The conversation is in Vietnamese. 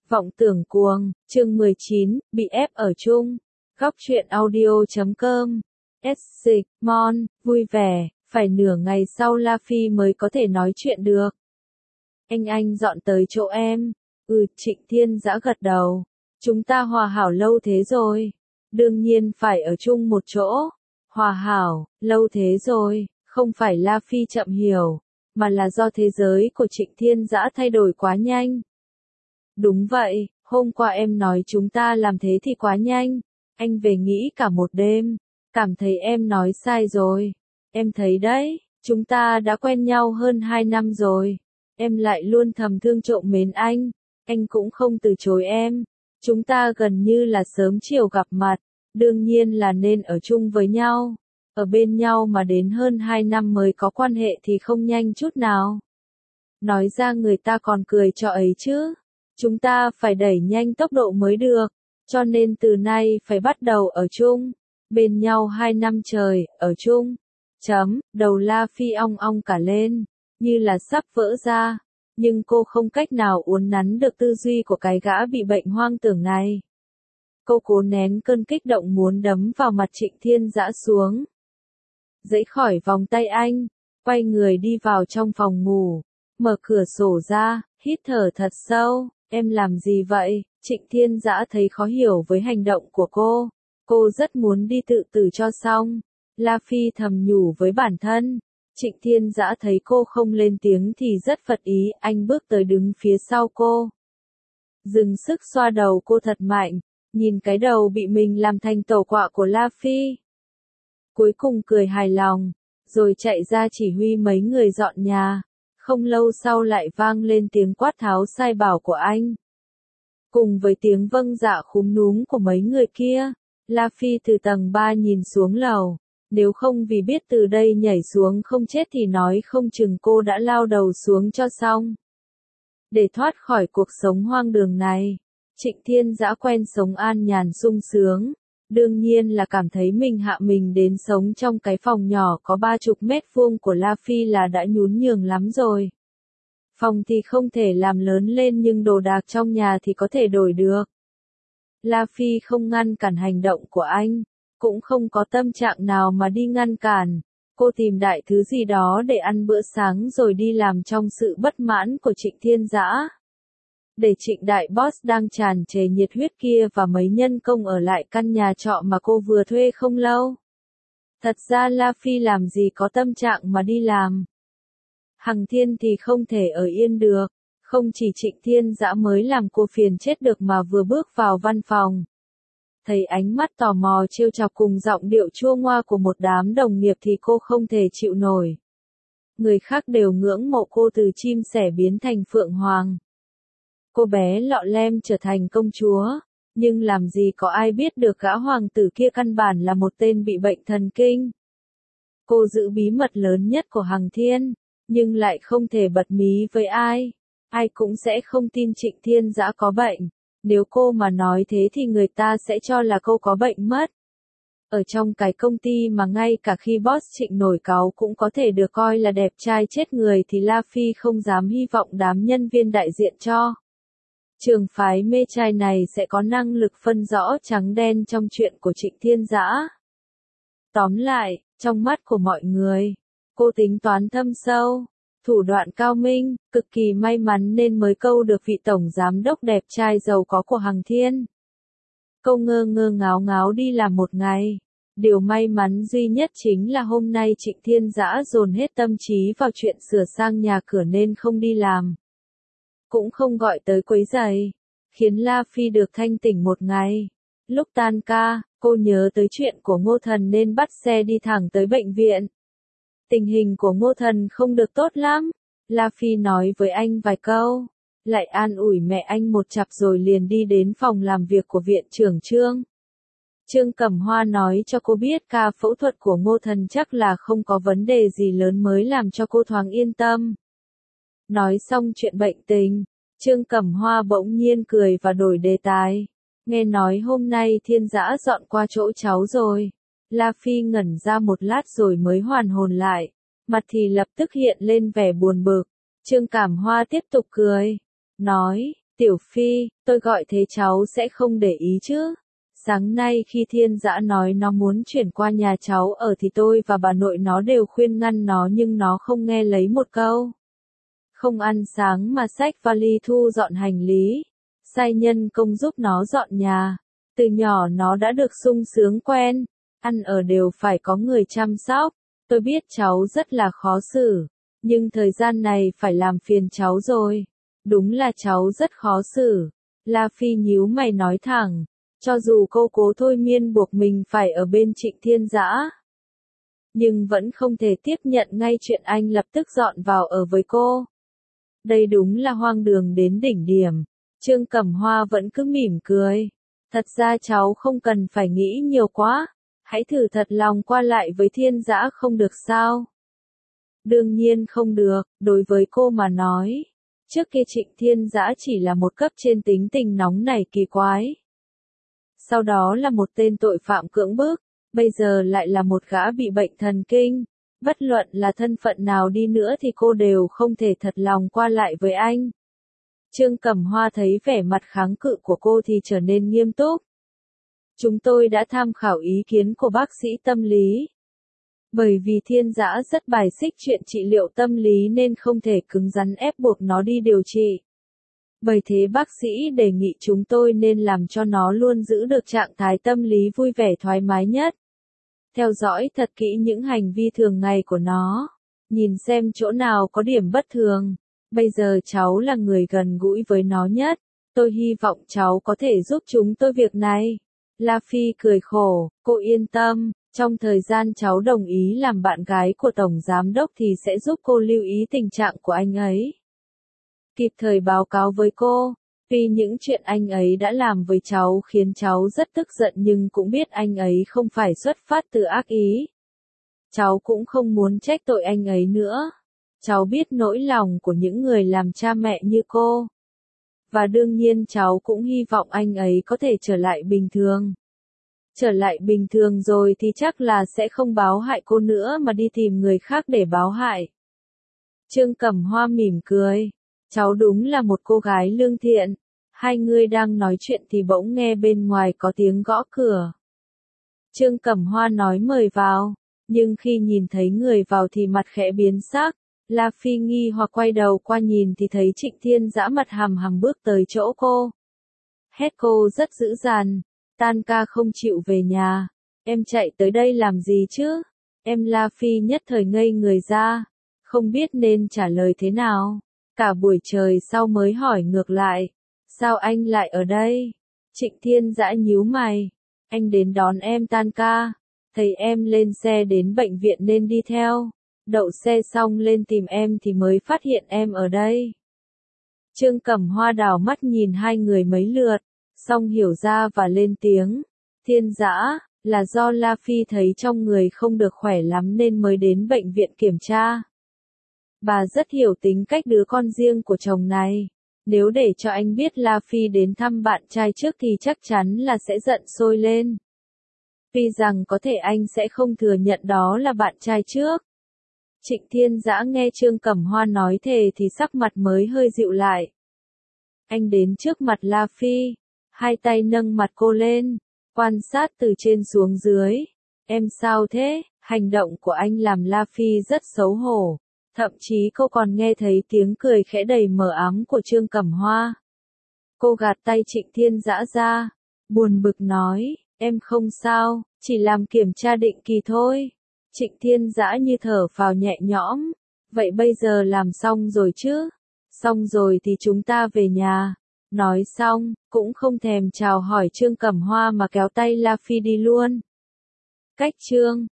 Vọng tưởng cuồng, chương 19, bị ép ở chung. Góc truyện audio.com. Dịch, Mon, vui vẻ, phải nửa ngày sau La Phi mới có thể nói chuyện được. Anh dọn tới chỗ em. Trịnh Thiên Dã gật đầu. Chúng ta hòa hảo lâu thế rồi. Đương nhiên phải ở chung một chỗ. Hòa hảo, lâu thế rồi, không phải La Phi chậm hiểu, mà là do thế giới của Trịnh Thiên Dã thay đổi quá nhanh. Đúng vậy, hôm qua em nói chúng ta làm thế thì quá nhanh. Anh về nghĩ cả một đêm, cảm thấy em nói sai rồi. Em thấy đấy, chúng ta đã quen nhau hơn 2 năm rồi. Em lại luôn thầm thương trộm mến anh cũng không từ chối em. Chúng ta gần như là sớm chiều gặp mặt, đương nhiên là nên ở chung với nhau. Ở bên nhau mà đến hơn 2 năm mới có quan hệ thì không nhanh chút nào. Nói ra người ta còn cười cho ấy chứ. Chúng ta phải đẩy nhanh tốc độ mới được, cho nên từ nay phải bắt đầu ở chung. Bên nhau 2 năm trời, ở chung. Đầu La Phi ong ong cả lên, như là sắp vỡ ra. Nhưng cô không cách nào uốn nắn được tư duy của cái gã bị bệnh hoang tưởng này. Cô cố nén cơn kích động muốn đấm vào mặt Trịnh Thiên Dã xuống. Giãy khỏi vòng tay anh, quay người đi vào trong phòng ngủ, mở cửa sổ ra, hít thở thật sâu. Em làm gì vậy? Trịnh Thiên Dã thấy khó hiểu với hành động của cô. Cô rất muốn đi tự tử cho xong. La Phi thầm nhủ với bản thân. Trịnh Thiên Dã thấy cô không lên tiếng thì rất phật ý, anh bước tới đứng phía sau cô. Dừng sức xoa đầu cô thật mạnh, nhìn cái đầu bị mình làm thành tổ quạ của La Phi. Cuối cùng cười hài lòng, rồi chạy ra chỉ huy mấy người dọn nhà. Không lâu sau lại vang lên tiếng quát tháo sai bảo của anh. Cùng với tiếng vâng dạ khúm núm của mấy người kia, La Phi từ tầng 3 nhìn xuống lầu. Nếu không vì biết từ đây nhảy xuống không chết thì nói không chừng cô đã lao đầu xuống cho xong. Để thoát khỏi cuộc sống hoang đường này, Trịnh Thiên Dã quen sống an nhàn sung sướng. Đương nhiên là cảm thấy mình hạ mình đến sống trong cái phòng nhỏ có 30 mét vuông của La Phi là đã nhún nhường lắm rồi. Phòng thì không thể làm lớn lên nhưng đồ đạc trong nhà thì có thể đổi được. La Phi không ngăn cản hành động của anh, cũng không có tâm trạng nào mà đi ngăn cản. Cô tìm đại thứ gì đó để ăn bữa sáng rồi đi làm trong sự bất mãn của Trịnh Thiên Dã. Để Trịnh đại boss đang tràn trề nhiệt huyết kia và mấy nhân công ở lại căn nhà trọ mà cô vừa thuê không lâu. Thật ra La Phi làm gì có tâm trạng mà đi làm. Hằng Thiên thì không thể ở yên được, không chỉ Trịnh Thiên Dã mới làm cô phiền chết được mà vừa bước vào văn phòng. Thấy ánh mắt tò mò trêu chọc cùng giọng điệu chua ngoa của một đám đồng nghiệp thì cô không thể chịu nổi. Người khác đều ngưỡng mộ cô từ chim sẻ biến thành phượng hoàng. Cô bé lọ lem trở thành công chúa, nhưng làm gì có ai biết được gã hoàng tử kia căn bản là một tên bị bệnh thần kinh. Cô giữ bí mật lớn nhất của Hằng Thiên, nhưng lại không thể bật mí với ai. Ai cũng sẽ không tin Trịnh Thiên Dã có bệnh. Nếu cô mà nói thế thì người ta sẽ cho là cô có bệnh mất. Ở trong cái công ty mà ngay cả khi boss Trịnh nổi cáu cũng có thể được coi là đẹp trai chết người thì La Phi không dám hy vọng đám nhân viên đại diện cho trường phái mê trai này sẽ có năng lực phân rõ trắng đen trong chuyện của Trịnh Thiên Dã. Tóm lại, trong mắt của mọi người, cô tính toán thâm sâu, thủ đoạn cao minh, cực kỳ may mắn nên mới câu được vị tổng giám đốc đẹp trai giàu có của Hằng Thiên. Cô ngơ ngơ ngáo ngáo đi làm một ngày. Điều may mắn duy nhất chính là hôm nay Trịnh Thiên Dã dồn hết tâm trí vào chuyện sửa sang nhà cửa nên không đi làm. Cũng không gọi tới quấy rầy, khiến La Phi được thanh tỉnh một ngày. Lúc tan ca, cô nhớ tới chuyện của Ngô Thần nên bắt xe đi thẳng tới bệnh viện. Tình hình của Ngô Thần không được tốt lắm. La Phi nói với anh vài câu, lại an ủi mẹ anh một chặp rồi liền đi đến phòng làm việc của viện trưởng Trương. Trương Cẩm Hoa nói cho cô biết ca phẫu thuật của Ngô Thần chắc là không có vấn đề gì lớn mới làm cho cô thoáng yên tâm. Nói xong chuyện bệnh tình, Trương Cẩm Hoa bỗng nhiên cười và đổi đề tài. Nghe nói hôm nay Thiên Dã dọn qua chỗ cháu rồi. La Phi ngẩn ra một lát rồi mới hoàn hồn lại. Mặt thì lập tức hiện lên vẻ buồn bực. Trương Cẩm Hoa tiếp tục cười. Nói, Tiểu Phi, tôi gọi thế cháu sẽ không để ý chứ? Sáng nay khi Thiên Dã nói nó muốn chuyển qua nhà cháu ở thì tôi và bà nội nó đều khuyên ngăn nó nhưng nó không nghe lấy một câu. Không ăn sáng mà xách vali thu dọn hành lý. Sai nhân công giúp nó dọn nhà. Từ nhỏ nó đã được sung sướng quen. Ăn ở đều phải có người chăm sóc. Tôi biết cháu rất là khó xử. Nhưng thời gian này phải làm phiền cháu rồi. Đúng là cháu rất khó xử. La Phi nhíu mày nói thẳng. Cho dù cô cố thôi miên buộc mình phải ở bên Trịnh Thiên Dã, nhưng vẫn không thể tiếp nhận ngay chuyện anh lập tức dọn vào ở với cô. Đây đúng là hoang đường đến đỉnh điểm. Trương Cẩm Hoa vẫn cứ mỉm cười. Thật ra cháu không cần phải nghĩ nhiều quá. Hãy thử thật lòng qua lại với Thiên Dã không được sao? Đương nhiên không được, đối với cô mà nói. Trước kia Trịnh Thiên Dã chỉ là một cấp trên tính tình nóng nảy kỳ quái. Sau đó là một tên tội phạm cưỡng bức, bây giờ lại là một gã bị bệnh thần kinh. Bất luận là thân phận nào đi nữa thì cô đều không thể thật lòng qua lại với anh. Trương Cẩm Hoa thấy vẻ mặt kháng cự của cô thì trở nên nghiêm túc. Chúng tôi đã tham khảo ý kiến của bác sĩ tâm lý. Bởi vì Thiên Dã rất bài xích chuyện trị liệu tâm lý nên không thể cứng rắn ép buộc nó đi điều trị. Bởi thế bác sĩ đề nghị chúng tôi nên làm cho nó luôn giữ được trạng thái tâm lý vui vẻ thoải mái nhất. Theo dõi thật kỹ những hành vi thường ngày của nó. Nhìn xem chỗ nào có điểm bất thường. Bây giờ cháu là người gần gũi với nó nhất. Tôi hy vọng cháu có thể giúp chúng tôi việc này. La Phi cười khổ, cô yên tâm. Trong thời gian cháu đồng ý làm bạn gái của Tổng Giám Đốc thì sẽ giúp cô lưu ý tình trạng của anh ấy. Kịp thời báo cáo với cô. Tuy những chuyện anh ấy đã làm với cháu khiến cháu rất tức giận nhưng cũng biết anh ấy không phải xuất phát từ ác ý. Cháu cũng không muốn trách tội anh ấy nữa. Cháu biết nỗi lòng của những người làm cha mẹ như cô. Và đương nhiên cháu cũng hy vọng anh ấy có thể trở lại bình thường. Trở lại bình thường rồi thì chắc là sẽ không báo hại cô nữa mà đi tìm người khác để báo hại. Trương Cẩm Hoa mỉm cười. Cháu đúng là một cô gái lương thiện. Hai người đang nói chuyện thì bỗng nghe bên ngoài có tiếng gõ cửa. Trương Cẩm Hoa nói mời vào. Nhưng khi nhìn thấy người vào thì mặt khẽ biến sắc. La Phi nghi hoặc quay đầu qua nhìn thì thấy Trịnh Thiên Dã mặt hầm hầm bước tới chỗ cô. Hét cô rất dữ dằn. Tan ca không chịu về nhà. Em chạy tới đây làm gì chứ? Em La Phi nhất thời ngây người ra. Không biết nên trả lời thế nào. Cả buổi trời sau mới hỏi ngược lại. Sao anh lại ở đây? Trịnh Thiên Dã nhíu mày. Anh đến đón em tan ca. Thấy em lên xe đến bệnh viện nên đi theo. Đậu xe xong lên tìm em thì mới phát hiện em ở đây. Trương Cẩm Hoa đảo mắt nhìn hai người mấy lượt. Xong hiểu ra và lên tiếng. Thiên Dã, là do La Phi thấy trong người không được khỏe lắm nên mới đến bệnh viện kiểm tra. Bà rất hiểu tính cách đứa con riêng của chồng này. Nếu để cho anh biết La Phi đến thăm bạn trai trước thì chắc chắn là sẽ giận sôi lên. Tuy rằng có thể anh sẽ không thừa nhận đó là bạn trai trước. Trịnh Thiên Dã nghe Trương Cẩm Hoa nói thế thì sắc mặt mới hơi dịu lại. Anh đến trước mặt La Phi. Hai tay nâng mặt cô lên. Quan sát từ trên xuống dưới. Em sao thế? Hành động của anh làm La Phi rất xấu hổ. Thậm chí cô còn nghe thấy tiếng cười khẽ đầy mờ ám của Trương Cẩm Hoa. Cô gạt tay Trịnh Thiên Dã ra. Buồn bực nói. Em không sao. Chỉ làm kiểm tra định kỳ thôi. Trịnh Thiên Dã như thở phào nhẹ nhõm. Vậy bây giờ làm xong rồi chứ? Xong rồi thì chúng ta về nhà. Nói xong, cũng không thèm chào hỏi Trương Cẩm Hoa mà kéo tay La Phi đi luôn. Cách chương